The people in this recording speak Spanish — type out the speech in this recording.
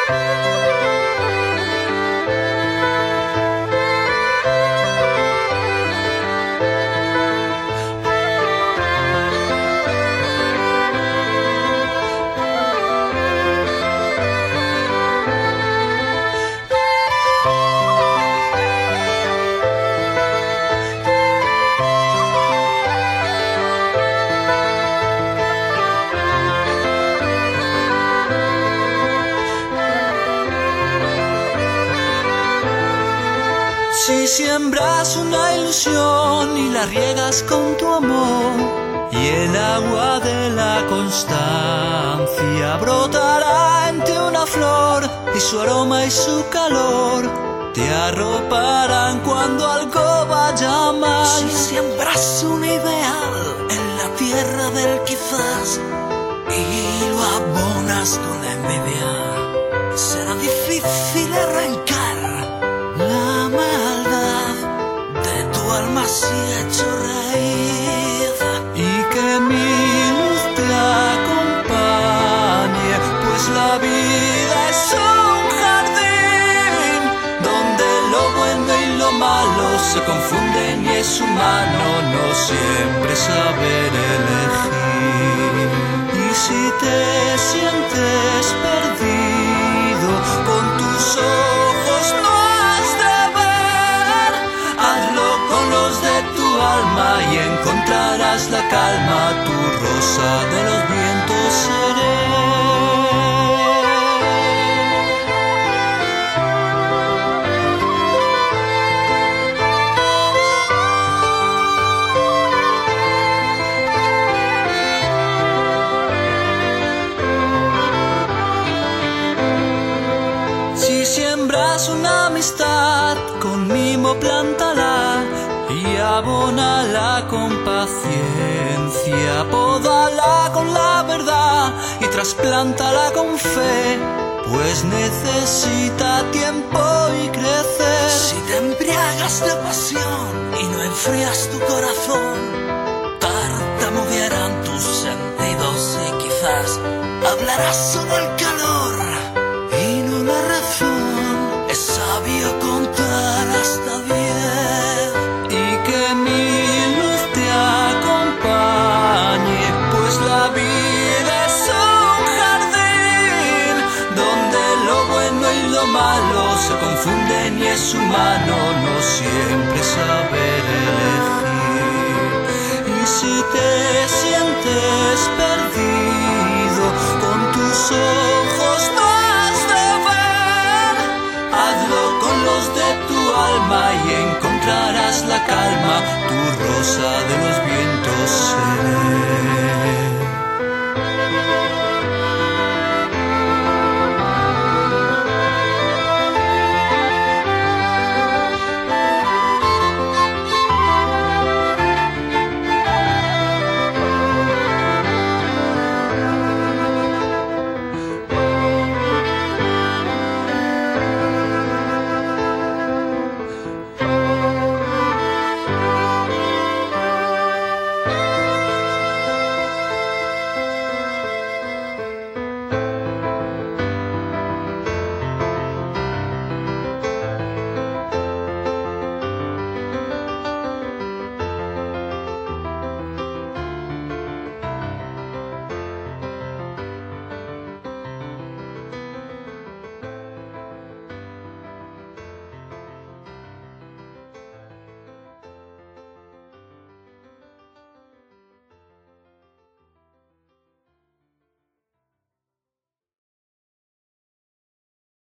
Si siembras una ilusión y la riegas con tu amor, y el agua de la constancia brotará en ti una flor, y su aroma y su calor te arroparán cuando algo vaya mal. Si siembras un ideal en la tierra del quizás y lo abonas con envidia, será difícil arrancar la maldad de tu alma si hecho raíz. Y que mi luz te acompañe, pues la vida es un jardín donde lo bueno y lo malo se confunden y es humano no siempre saber elegir. Y si te sientes perdido, con tus ojos no has de ver, hazlo con los de tu alma y encontrarás la calma, tu rosa de los vientos seré. Si siembras una amistad, con mimo plántala y abónala con paciencia, pódala con la verdad y trasplántala con fe, pues necesita tiempo y crecer. Si te embriagas de pasión y no enfrías tu corazón, tartamudearán tus sentidos y quizás hablarás solo el calor y no la razón. Es sabio contar hasta 10. Y que mi luz te acompañe, pues la vida es un jardín donde lo bueno y lo malo se confunden y es humano no siempre saber elegir. Y si te sientes perdido, con tus ojos no has de ver, hazlo con los de tu alma y encontrarás la calma, tu rosa de los vientos seré.